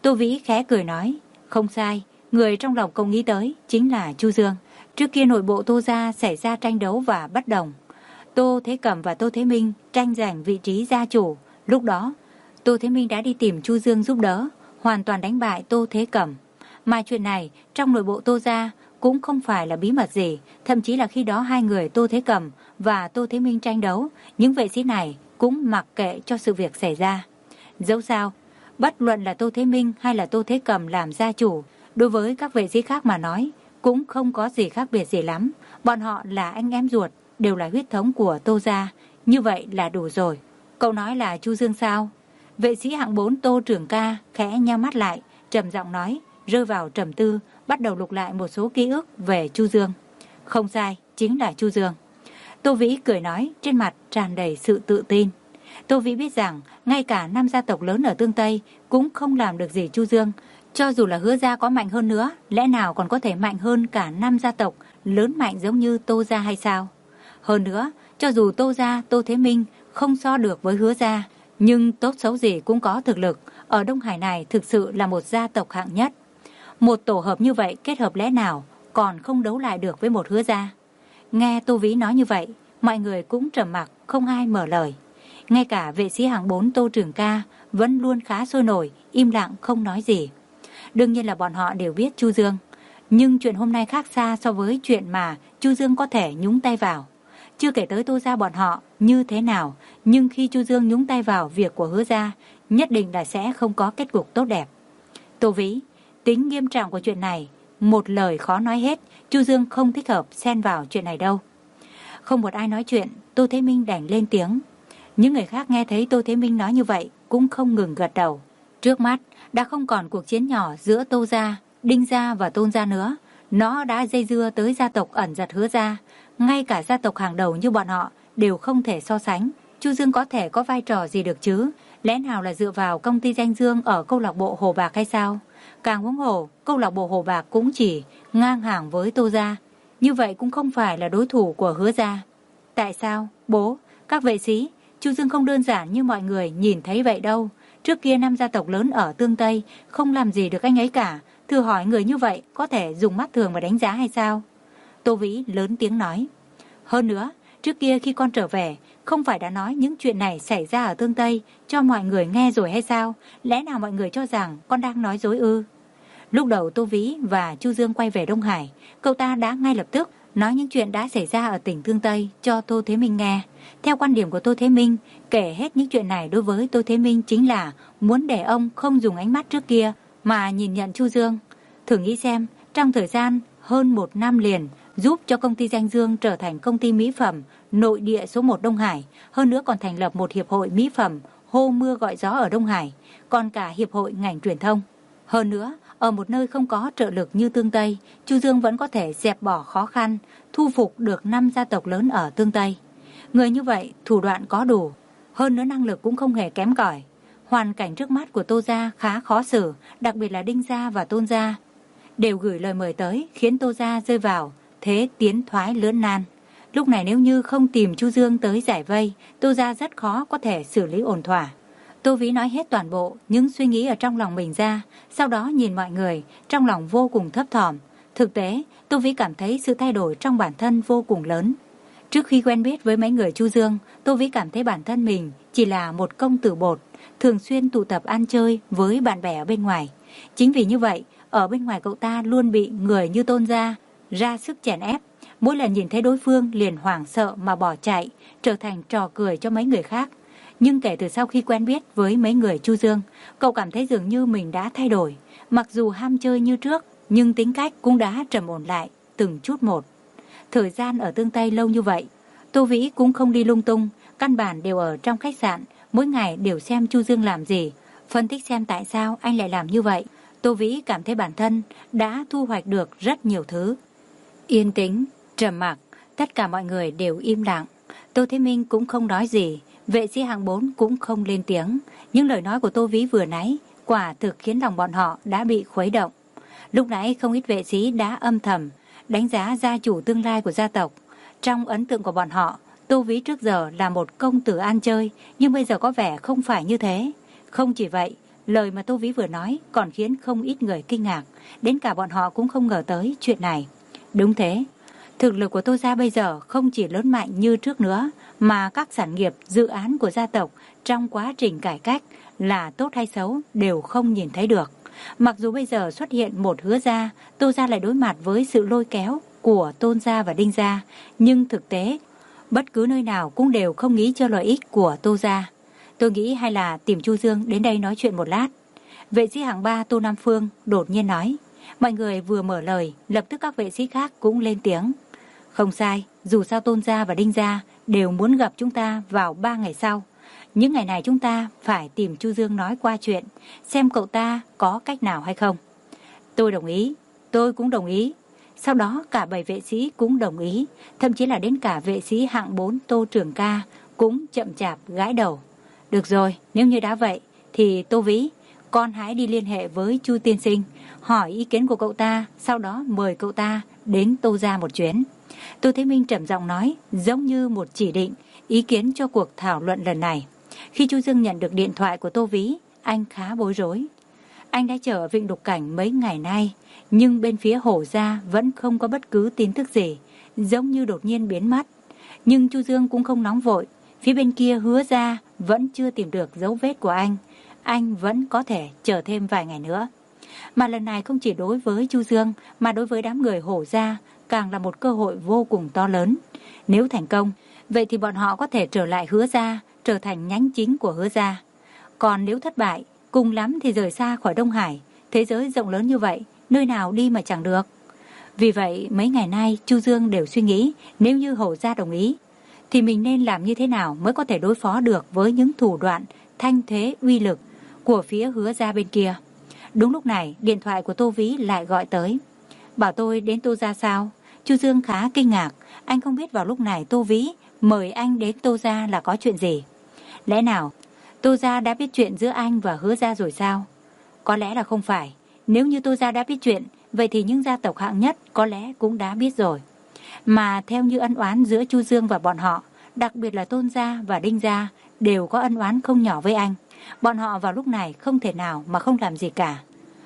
Tô Vĩ khẽ cười nói, không sai, người trong lòng cậu nghĩ tới chính là Chu Dương. Trước kia nội bộ Tô gia xảy ra tranh đấu và bất đồng. Tô Thế Cẩm và Tô Thế Minh tranh giành vị trí gia chủ. Lúc đó, Tô Thế Minh đã đi tìm Chu Dương giúp đỡ, hoàn toàn đánh bại Tô Thế Cẩm. Mà chuyện này trong nội bộ Tô gia cũng không phải là bí mật gì, thậm chí là khi đó hai người Tô Thế Cẩm và Tô Thế Minh tranh đấu, những vệ sĩ này cũng mặc kệ cho sự việc xảy ra. Dẫu sao, bất luận là Tô Thế Minh hay là Tô Thế Cẩm làm gia chủ, đối với các vệ sĩ khác mà nói cũng không có gì khác biệt gì lắm. Bọn họ là anh em ruột, đều là huyết thống của Tô gia, như vậy là đủ rồi. Cậu nói là Chu Dương sao? Vệ sĩ hạng bốn Tô Trường Ca khẽ nhắm mắt lại, trầm giọng nói, rơi vào trầm tư, bắt đầu lục lại một số ký ức về Chu Dương. Không sai, chính là Chu Dương. Tô Vĩ cười nói, trên mặt tràn đầy sự tự tin. Tô Vĩ biết rằng ngay cả năm gia tộc lớn ở Tương Tây cũng không làm được gì Chu Dương. Cho dù là Hứa gia có mạnh hơn nữa, lẽ nào còn có thể mạnh hơn cả năm gia tộc lớn mạnh giống như Tô gia hay sao? Hơn nữa, cho dù Tô gia, Tô Thế Minh không so được với Hứa gia, nhưng tốt xấu gì cũng có thực lực. Ở Đông Hải này thực sự là một gia tộc hạng nhất. Một tổ hợp như vậy kết hợp lẽ nào còn không đấu lại được với một Hứa gia? Nghe Tô Vĩ nói như vậy, mọi người cũng trầm mặc, không ai mở lời. Ngay cả vệ sĩ hạng bốn Tô Trường Ca vẫn luôn khá sôi nổi, im lặng không nói gì. Đương nhiên là bọn họ đều biết Chu Dương, nhưng chuyện hôm nay khác xa so với chuyện mà Chu Dương có thể nhúng tay vào. Chưa kể tới Tô gia bọn họ như thế nào, nhưng khi Chu Dương nhúng tay vào việc của Hứa gia, nhất định là sẽ không có kết cục tốt đẹp. Tô Vĩ, tính nghiêm trọng của chuyện này, một lời khó nói hết, Chu Dương không thích hợp xen vào chuyện này đâu. Không một ai nói chuyện, Tô Thế Minh đành lên tiếng. Những người khác nghe thấy Tô Thế Minh nói như vậy cũng không ngừng gật đầu. Trước mắt đã không còn cuộc chiến nhỏ giữa Tô gia, Đinh gia và Tôn gia nữa. Nó đã dây dưa tới gia tộc ẩn giật Hứa gia. Ngay cả gia tộc hàng đầu như bọn họ đều không thể so sánh. Chu Dương có thể có vai trò gì được chứ? Lẽ nào là dựa vào công ty danh dương ở câu lạc bộ Hồ Bạc hay sao? Càng huống hồ, câu lạc bộ Hồ Bạc cũng chỉ ngang hàng với Tô gia. Như vậy cũng không phải là đối thủ của Hứa gia. Tại sao, bố, các vệ sĩ, Chu Dương không đơn giản như mọi người nhìn thấy vậy đâu. Trước kia năm gia tộc lớn ở Tương Tây không làm gì được anh ấy cả. Thử hỏi người như vậy có thể dùng mắt thường mà đánh giá hay sao? Tô Vĩ lớn tiếng nói. Hơn nữa, trước kia khi con trở về, không phải đã nói những chuyện này xảy ra ở Tương Tây cho mọi người nghe rồi hay sao? Lẽ nào mọi người cho rằng con đang nói dối ư? Lúc đầu Tô Vĩ và Chu Dương quay về Đông Hải, cậu ta đã ngay lập tức nói những chuyện đã xảy ra ở tỉnh Tương Tây cho Tô Thế Minh nghe. Theo quan điểm của Tô Thế Minh, kể hết những chuyện này đối với Tô Thế Minh chính là muốn để ông không dùng ánh mắt trước kia mà nhìn nhận Chu Dương. Thử nghĩ xem, trong thời gian hơn một năm liền giúp cho công ty danh dương trở thành công ty mỹ phẩm nội địa số một Đông Hải, hơn nữa còn thành lập một hiệp hội mỹ phẩm hô mưa gọi gió ở Đông Hải, còn cả hiệp hội ngành truyền thông. Hơn nữa, ở một nơi không có trợ lực như Tương Tây, Chu Dương vẫn có thể dẹp bỏ khó khăn, thu phục được năm gia tộc lớn ở Tương Tây. Người như vậy, thủ đoạn có đủ, hơn nữa năng lực cũng không hề kém cỏi. Hoàn cảnh trước mắt của Tô gia khá khó xử, đặc biệt là Đinh gia và Tôn gia đều gửi lời mời tới, khiến Tô gia rơi vào thế tiến thoái lưỡng nan. Lúc này nếu như không tìm Chu Dương tới giải vây, Tô gia rất khó có thể xử lý ổn thỏa. Tô Vĩ nói hết toàn bộ những suy nghĩ ở trong lòng mình ra, sau đó nhìn mọi người, trong lòng vô cùng thấp thỏm. Thực tế, Tô Vĩ cảm thấy sự thay đổi trong bản thân vô cùng lớn. Trước khi quen biết với mấy người Chu Dương, Tô Vĩ cảm thấy bản thân mình chỉ là một công tử bột, thường xuyên tụ tập ăn chơi với bạn bè ở bên ngoài. Chính vì như vậy, ở bên ngoài cậu ta luôn bị người như Tôn gia ra sức chèn ép. Mỗi lần nhìn thấy đối phương liền hoảng sợ mà bỏ chạy, trở thành trò cười cho mấy người khác. Nhưng kể từ sau khi quen biết với mấy người Chu Dương, cậu cảm thấy dường như mình đã thay đổi. Mặc dù ham chơi như trước, nhưng tính cách cũng đã trầm ổn lại, từng chút một. Thời gian ở Tương Tây lâu như vậy, Tô Vĩ cũng không đi lung tung, căn bản đều ở trong khách sạn, mỗi ngày đều xem Chu Dương làm gì, phân tích xem tại sao anh lại làm như vậy. Tô Vĩ cảm thấy bản thân đã thu hoạch được rất nhiều thứ. Yên tĩnh, trầm mặc, tất cả mọi người đều im lặng. Tô Thế Minh cũng không nói gì, vệ sĩ hạng bốn cũng không lên tiếng. Những lời nói của Tô Vĩ vừa nãy quả thực khiến lòng bọn họ đã bị khuấy động. Lúc nãy không ít vệ sĩ đã âm thầm đánh giá gia chủ tương lai của gia tộc. Trong ấn tượng của bọn họ, Tô Vĩ trước giờ là một công tử ăn chơi, nhưng bây giờ có vẻ không phải như thế. Không chỉ vậy, Lời mà Tô Vĩ vừa nói còn khiến không ít người kinh ngạc, đến cả bọn họ cũng không ngờ tới chuyện này. Đúng thế, thực lực của Tô gia bây giờ không chỉ lớn mạnh như trước nữa, mà các sản nghiệp, dự án của gia tộc trong quá trình cải cách là tốt hay xấu đều không nhìn thấy được. Mặc dù bây giờ xuất hiện một Hứa gia, Tô gia lại đối mặt với sự lôi kéo của Tôn gia và Đinh gia, nhưng thực tế bất cứ nơi nào cũng đều không nghĩ cho lợi ích của Tô gia. Tôi nghĩ hay là tìm Chu Dương đến đây nói chuyện một lát. Vệ sĩ hạng ba Tô Nam Phương đột nhiên nói. Mọi người vừa mở lời, lập tức các vệ sĩ khác cũng lên tiếng. Không sai, dù sao Tôn gia và Đinh gia đều muốn gặp chúng ta vào ba ngày sau. Những ngày này chúng ta phải tìm Chu Dương nói qua chuyện, xem cậu ta có cách nào hay không. Tôi đồng ý, tôi cũng đồng ý. Sau đó cả bảy vệ sĩ cũng đồng ý, thậm chí là đến cả vệ sĩ hạng bốn Tô Trường Ca cũng chậm chạp gãi đầu. Được rồi, nếu như đã vậy thì Tô Vĩ, con hãy đi liên hệ với Chu tiên sinh, hỏi ý kiến của cậu ta, sau đó mời cậu ta đến Tô gia một chuyến. Tô Thế Minh trầm giọng nói, giống như một chỉ định, ý kiến cho cuộc thảo luận lần này. Khi Chu Dương nhận được điện thoại của Tô Vĩ, anh khá bối rối. Anh đã chờ ở Vịnh Đục Cảnh mấy ngày nay, nhưng bên phía Hổ gia vẫn không có bất cứ tin tức gì, giống như đột nhiên biến mất. Nhưng Chu Dương cũng không nóng vội, phía bên kia Hứa gia vẫn chưa tìm được dấu vết của anh. Anh vẫn có thể chờ thêm vài ngày nữa. Mà lần này không chỉ đối với Chu Dương, mà đối với đám người Hổ gia càng là một cơ hội vô cùng to lớn. Nếu thành công, vậy thì bọn họ có thể trở lại Hứa gia, trở thành nhánh chính của Hứa gia. Còn nếu thất bại, cùng lắm thì rời xa khỏi Đông Hải, thế giới rộng lớn như vậy, nơi nào đi mà chẳng được. Vì vậy mấy ngày nay Chu Dương đều suy nghĩ, nếu như Hổ gia đồng ý thì mình nên làm như thế nào mới có thể đối phó được với những thủ đoạn thanh thế uy lực của phía Hứa gia bên kia. Đúng lúc này điện thoại của Tô Vĩ lại gọi tới. Bảo tôi đến Tô gia sao? Chu Dương khá kinh ngạc, anh không biết vào lúc này Tô Vĩ mời anh đến Tô gia là có chuyện gì. Lẽ nào Tô gia đã biết chuyện giữa anh và Hứa gia rồi sao? Có lẽ là không phải. Nếu như Tô gia đã biết chuyện, vậy thì những gia tộc hạng nhất có lẽ cũng đã biết rồi. Mà theo như ân oán giữa Chu Dương và bọn họ, đặc biệt là Tôn gia và Đinh gia đều có ân oán không nhỏ với anh. Bọn họ vào lúc này không thể nào mà không làm gì cả.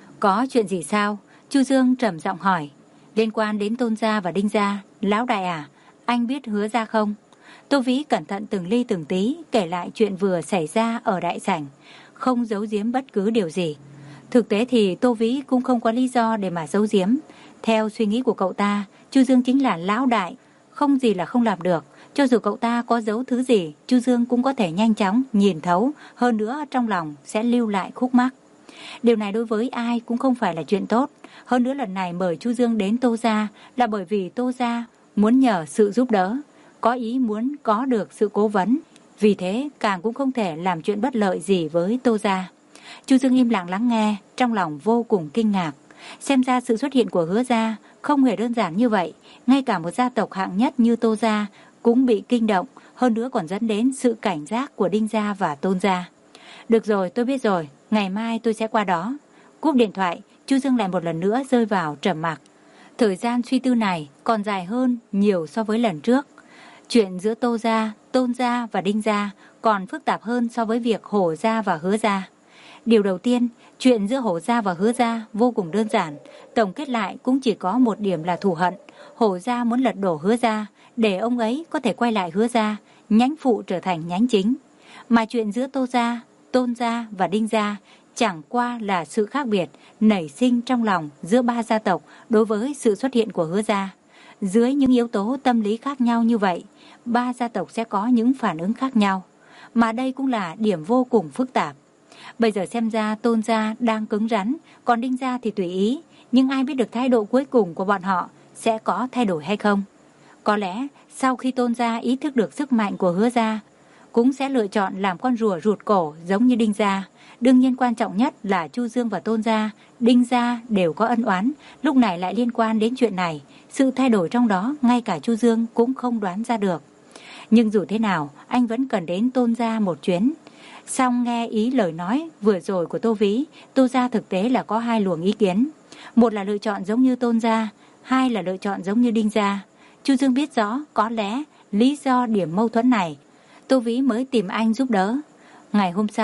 Có chuyện gì sao? Chu Dương trầm giọng hỏi. Liên quan đến Tôn gia và Đinh gia, lão đại à, anh biết Hứa gia không? Tô Vĩ cẩn thận từng ly từng tí kể lại chuyện vừa xảy ra ở đại sảnh, không giấu giếm bất cứ điều gì. Thực tế thì Tô Vĩ cũng không có lý do để mà giấu giếm. Theo suy nghĩ của cậu ta, Chu Dương chính là lão đại, không gì là không làm được. Cho dù cậu ta có giấu thứ gì, Chu Dương cũng có thể nhanh chóng nhìn thấu, hơn nữa trong lòng sẽ lưu lại khúc mắc. Điều này đối với ai cũng không phải là chuyện tốt. Hơn nữa lần này mời Chu Dương đến Tô gia là bởi vì Tô gia muốn nhờ sự giúp đỡ, có ý muốn có được sự cố vấn. Vì thế càng cũng không thể làm chuyện bất lợi gì với Tô gia. Chu Dương im lặng lắng nghe, trong lòng vô cùng kinh ngạc. Xem ra sự xuất hiện của Hứa gia không hề đơn giản như vậy. Ngay cả một gia tộc hạng nhất như Tô gia cũng bị kinh động, hơn nữa còn dẫn đến sự cảnh giác của Đinh gia và Tôn gia. Được rồi, tôi biết rồi, ngày mai tôi sẽ qua đó. Cúp điện thoại, Chu Dương lại một lần nữa rơi vào trầm mặc. Thời gian suy tư này còn dài hơn nhiều so với lần trước. Chuyện giữa Tô gia, Tôn gia và Đinh gia còn phức tạp hơn so với việc Hổ gia và Hứa gia. Điều đầu tiên, chuyện giữa Hổ gia và Hứa gia vô cùng đơn giản, tổng kết lại cũng chỉ có một điểm là thù hận. Hổ gia muốn lật đổ Hứa gia, để ông ấy có thể quay lại Hứa gia, nhánh phụ trở thành nhánh chính. Mà chuyện giữa Tô gia, Tôn gia và Đinh gia chẳng qua là sự khác biệt nảy sinh trong lòng giữa ba gia tộc đối với sự xuất hiện của Hứa gia. Dưới những yếu tố tâm lý khác nhau như vậy, ba gia tộc sẽ có những phản ứng khác nhau. Mà đây cũng là điểm vô cùng phức tạp. Bây giờ xem ra Tôn gia đang cứng rắn, còn Đinh gia thì tùy ý. Nhưng ai biết được thái độ cuối cùng của bọn họ sẽ có thay đổi hay không? Có lẽ sau khi Tôn gia ý thức được sức mạnh của Hứa gia, cũng sẽ lựa chọn làm con rùa rụt cổ giống như Đinh gia. Đương nhiên quan trọng nhất là Chu Dương và Tôn gia, Đinh gia đều có ân oán, lúc này lại liên quan đến chuyện này. Sự thay đổi trong đó ngay cả Chu Dương cũng không đoán ra được. Nhưng dù thế nào, anh vẫn cần đến Tôn gia một chuyến. Xong nghe ý lời nói vừa rồi của Tô Vĩ, Tô gia thực tế là có hai luồng ý kiến. Một là lựa chọn giống như Tôn gia, hai là lựa chọn giống như Đinh gia. Chu Dương biết rõ có lẽ lý do điểm mâu thuẫn này, Tô Vĩ mới tìm anh giúp đỡ. Ngày hôm sau,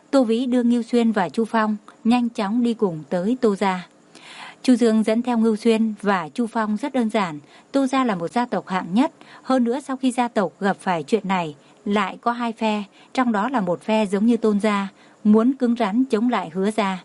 Tô Vĩ đưa Ngưu Xuyên và Chu Phong nhanh chóng đi cùng tới Tô gia. Chu Dương dẫn theo Ngưu Xuyên và Chu Phong rất đơn giản. Tô gia là một gia tộc hạng nhất. Hơn nữa sau khi gia tộc gặp phải chuyện này, lại có hai phe, trong đó là một phe giống như Tôn gia, muốn cứng rắn chống lại Hứa gia.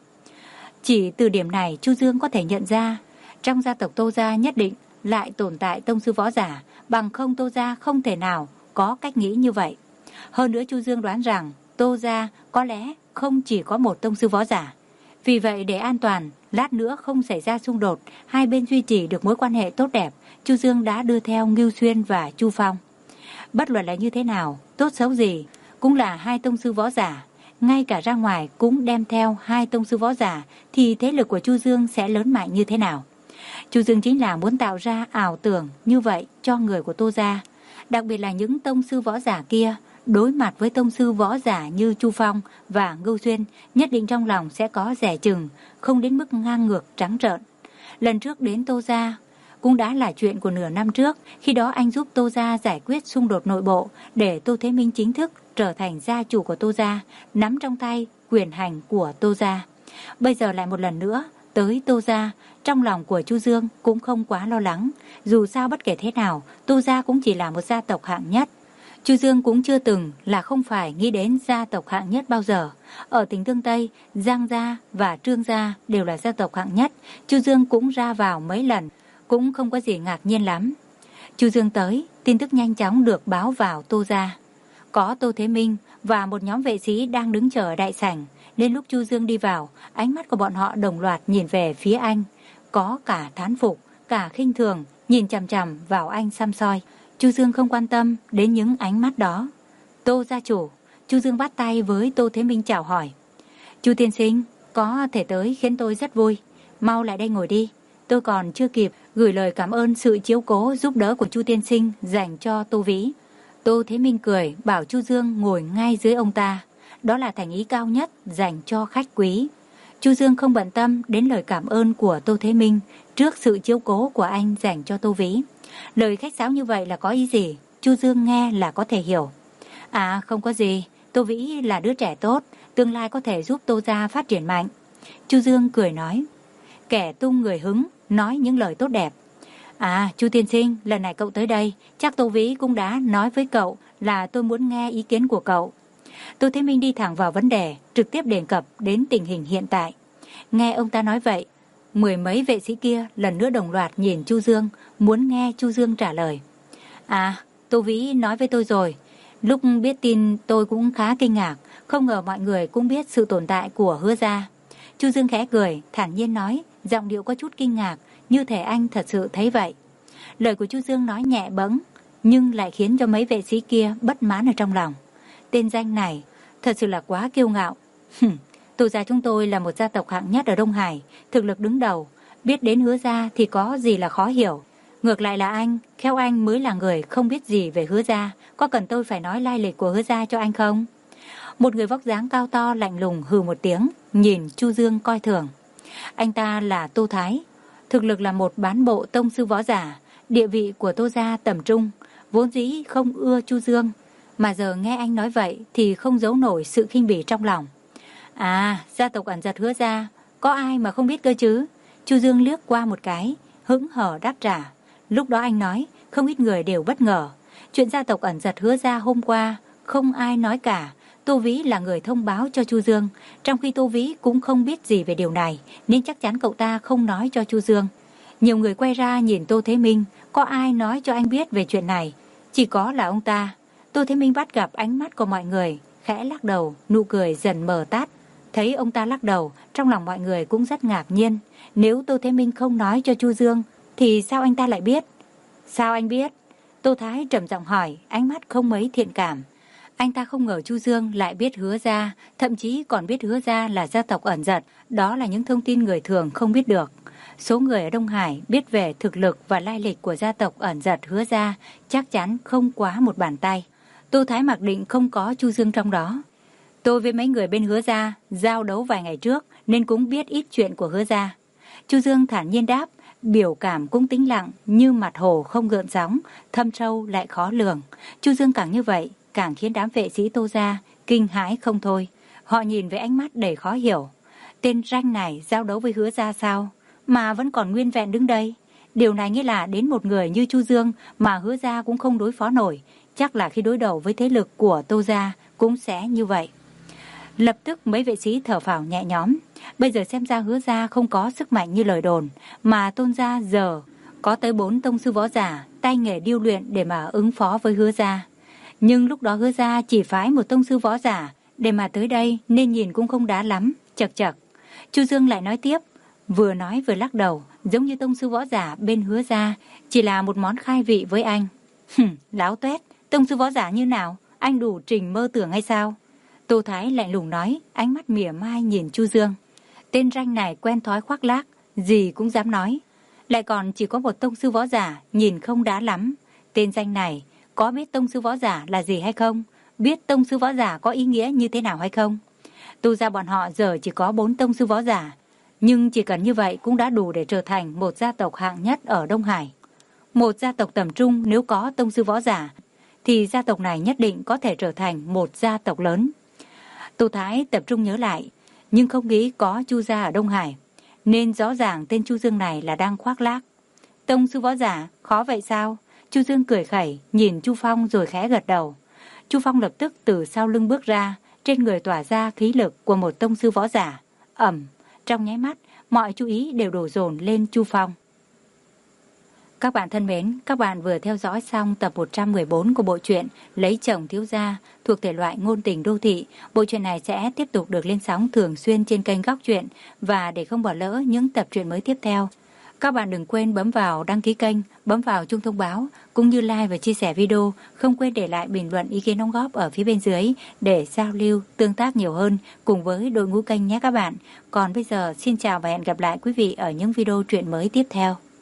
Chỉ từ điểm này Chu Dương có thể nhận ra, trong gia tộc Tô gia nhất định lại tồn tại tông sư võ giả, bằng không Tô gia không thể nào có cách nghĩ như vậy. Hơn nữa Chu Dương đoán rằng Tô gia có lẽ không chỉ có một tông sư võ giả. Vì vậy để an toàn, lát nữa không xảy ra xung đột, hai bên duy trì được mối quan hệ tốt đẹp, Chu Dương đã đưa theo Ngưu Xuyên và Chu Phong. Bất luận là như thế nào, tốt xấu gì, cũng là hai tông sư võ giả. Ngay cả ra ngoài cũng đem theo hai tông sư võ giả, thì thế lực của Chu Dương sẽ lớn mạnh như thế nào? Chu Dương chính là muốn tạo ra ảo tưởng như vậy cho người của Tô gia. Đặc biệt là những tông sư võ giả kia, đối mặt với tông sư võ giả như Chu Phong và Ngưu Xuyên, nhất định trong lòng sẽ có dè chừng, không đến mức ngang ngược trắng trợn. Lần trước đến Tô gia cũng đã là chuyện của nửa năm trước, khi đó anh giúp Tô gia giải quyết xung đột nội bộ để Tô Thế Minh chính thức trở thành gia chủ của Tô gia, nắm trong tay quyền hành của Tô gia. Bây giờ lại một lần nữa tới Tô gia, trong lòng của Chu Dương cũng không quá lo lắng. Dù sao bất kể thế nào, Tô gia cũng chỉ là một gia tộc hạng nhất. Chu Dương cũng chưa từng là không phải nghĩ đến gia tộc hạng nhất bao giờ. Ở tỉnh Tương Tây, Giang gia và Trương gia đều là gia tộc hạng nhất. Chu Dương cũng ra vào mấy lần, cũng không có gì ngạc nhiên lắm. Chu Dương tới, tin tức nhanh chóng được báo vào Tô gia. Có Tô Thế Minh và một nhóm vệ sĩ đang đứng chờ ở đại sảnh. Đến lúc Chu Dương đi vào, ánh mắt của bọn họ đồng loạt nhìn về phía anh. Có cả thán phục, cả khinh thường, nhìn chằm chằm vào anh xăm soi. Chu Dương không quan tâm đến những ánh mắt đó. Tô gia chủ, Chu Dương bắt tay với Tô Thế Minh chào hỏi. Chu tiên sinh, có thể tới khiến tôi rất vui. Mau lại đây ngồi đi. Tôi còn chưa kịp gửi lời cảm ơn sự chiếu cố giúp đỡ của Chu tiên sinh dành cho Tô Vĩ. Tô Thế Minh cười bảo Chu Dương ngồi ngay dưới ông ta. Đó là thành ý cao nhất dành cho khách quý. Chu Dương không bận tâm đến lời cảm ơn của Tô Thế Minh trước sự chiếu cố của anh dành cho Tô Vĩ. Lời khách sáo như vậy là có ý gì? Chu Dương nghe là có thể hiểu. À không có gì, Tô Vĩ là đứa trẻ tốt, tương lai có thể giúp Tô gia phát triển mạnh. Chu Dương cười nói. Kẻ tung người hứng, nói những lời tốt đẹp. À Chu tiên sinh, lần này cậu tới đây, chắc Tô Vĩ cũng đã nói với cậu là tôi muốn nghe ý kiến của cậu. Tô Thế Minh đi thẳng vào vấn đề, trực tiếp đề cập đến tình hình hiện tại. Nghe ông ta nói vậy, mười mấy vệ sĩ kia lần nữa đồng loạt nhìn Chu Dương, muốn nghe Chu Dương trả lời. À, Tô Vĩ nói với tôi rồi. Lúc biết tin tôi cũng khá kinh ngạc, không ngờ mọi người cũng biết sự tồn tại của Hứa gia. Chu Dương khẽ cười, thản nhiên nói, giọng điệu có chút kinh ngạc, như thể anh thật sự thấy vậy. Lời của Chu Dương nói nhẹ bẫng, nhưng lại khiến cho mấy vệ sĩ kia bất mãn ở trong lòng. Tên danh này thật sự là quá kiêu ngạo. Tô gia chúng tôi là một gia tộc hạng nhất ở Đông Hải, thực lực đứng đầu, biết đến Hứa gia thì có gì là khó hiểu. Ngược lại là anh, khéo anh mới là người không biết gì về Hứa gia, có cần tôi phải nói lai lịch của Hứa gia cho anh không? Một người vóc dáng cao to lạnh lùng hừ một tiếng, nhìn Chu Dương coi thường. Anh ta là Tô Thái, thực lực là một bán bộ tông sư võ giả, địa vị của Tô gia tầm trung, vốn dĩ không ưa Chu Dương, mà giờ nghe anh nói vậy thì không giấu nổi sự khinh bỉ trong lòng. À, gia tộc ẩn giật Hứa gia, có ai mà không biết cơ chứ? Chu Dương liếc qua một cái, hững hờ đáp trả. Lúc đó anh nói, không ít người đều bất ngờ. Chuyện gia tộc ẩn giật Hứa gia hôm qua, không ai nói cả. Tô Vĩ là người thông báo cho Chu Dương, trong khi Tô Vĩ cũng không biết gì về điều này, nên chắc chắn cậu ta không nói cho Chu Dương. Nhiều người quay ra nhìn Tô Thế Minh, có ai nói cho anh biết về chuyện này? Chỉ có là ông ta. Tô Thế Minh bắt gặp ánh mắt của mọi người, khẽ lắc đầu, nụ cười dần mờ tắt. Thấy ông ta lắc đầu, trong lòng mọi người cũng rất ngạc nhiên. Nếu Tô Thế Minh không nói cho Chu Dương, thì sao anh ta lại biết? Sao anh biết? Tô Thái trầm giọng hỏi, ánh mắt không mấy thiện cảm. Anh ta không ngờ Chu Dương lại biết Hứa gia, thậm chí còn biết Hứa gia là gia tộc ẩn giật. Đó là những thông tin người thường không biết được. Số người ở Đông Hải biết về thực lực và lai lịch của gia tộc ẩn giật Hứa gia chắc chắn không quá một bàn tay. Tô Thái mặc định không có Chu Dương trong đó. Tôi với mấy người bên Hứa gia giao đấu vài ngày trước nên cũng biết ít chuyện của Hứa gia. Chu Dương thản nhiên đáp, biểu cảm cũng tĩnh lặng như mặt hồ không gợn sóng, thâm sâu lại khó lường. Chu Dương càng như vậy càng khiến đám vệ sĩ Tô gia kinh hãi không thôi. Họ nhìn với ánh mắt đầy khó hiểu. Tên ranh này giao đấu với Hứa Gia sao mà vẫn còn nguyên vẹn đứng đây? Điều này nghĩa là đến một người như Chu Dương mà Hứa Gia cũng không đối phó nổi. Chắc là khi đối đầu với thế lực của Tô Gia cũng sẽ như vậy. Lập tức mấy vệ sĩ thở phào nhẹ nhõm. Bây giờ xem ra Hứa Gia không có sức mạnh như lời đồn, mà Tôn Gia giờ có tới bốn tông sư võ giả tay nghề điêu luyện để mà ứng phó với Hứa Gia. Nhưng lúc đó Hứa Gia chỉ phái một tông sư võ giả để mà tới đây nên nhìn cũng không đá lắm. Chật chật. Chu Dương lại nói tiếp, vừa nói vừa lắc đầu, giống như tông sư võ giả bên Hứa Gia chỉ là một món khai vị với anh. Hừm, láo tuét, tông sư võ giả như nào, anh đủ trình mơ tưởng hay sao? Tô Thái lạnh lùng nói, ánh mắt mỉa mai nhìn Chu Dương. Tên ranh này quen thói khoác lác, gì cũng dám nói. Lại còn chỉ có một tông sư võ giả, nhìn không đá lắm. Tên danh này có biết tông sư võ giả là gì hay không? Biết tông sư võ giả có ý nghĩa như thế nào hay không? Tu gia bọn họ giờ chỉ có bốn tông sư võ giả, nhưng chỉ cần như vậy cũng đã đủ để trở thành một gia tộc hạng nhất ở Đông Hải. Một gia tộc tầm trung nếu có tông sư võ giả, thì gia tộc này nhất định có thể trở thành một gia tộc lớn. Tô Thái tập trung nhớ lại, nhưng không nghĩ có Chu gia ở Đông Hải, nên rõ ràng tên Chu Dương này là đang khoác lác. Tông sư võ giả, khó vậy sao? Chu Dương cười khẩy, nhìn Chu Phong rồi khẽ gật đầu. Chu Phong lập tức từ sau lưng bước ra, trên người tỏa ra khí lực của một tông sư võ giả. Ầm, trong nháy mắt, mọi chú ý đều đổ dồn lên Chu Phong. Các bạn thân mến, các bạn vừa theo dõi xong tập một trăm mười bốn của bộ truyện Lấy chồng thiếu gia thuộc thể loại ngôn tình đô thị. Bộ truyện này sẽ tiếp tục được lên sóng thường xuyên trên kênh Góc Truyện, và để không bỏ lỡ những tập truyện mới tiếp theo, các bạn đừng quên bấm vào đăng ký kênh, bấm vào chuông thông báo, cũng như like và chia sẻ video. Không quên để lại bình luận ý kiến đóng góp ở phía bên dưới để giao lưu, tương tác nhiều hơn cùng với đội ngũ kênh nhé các bạn. Còn bây giờ, xin chào và hẹn gặp lại quý vị ở những video truyện mới tiếp theo.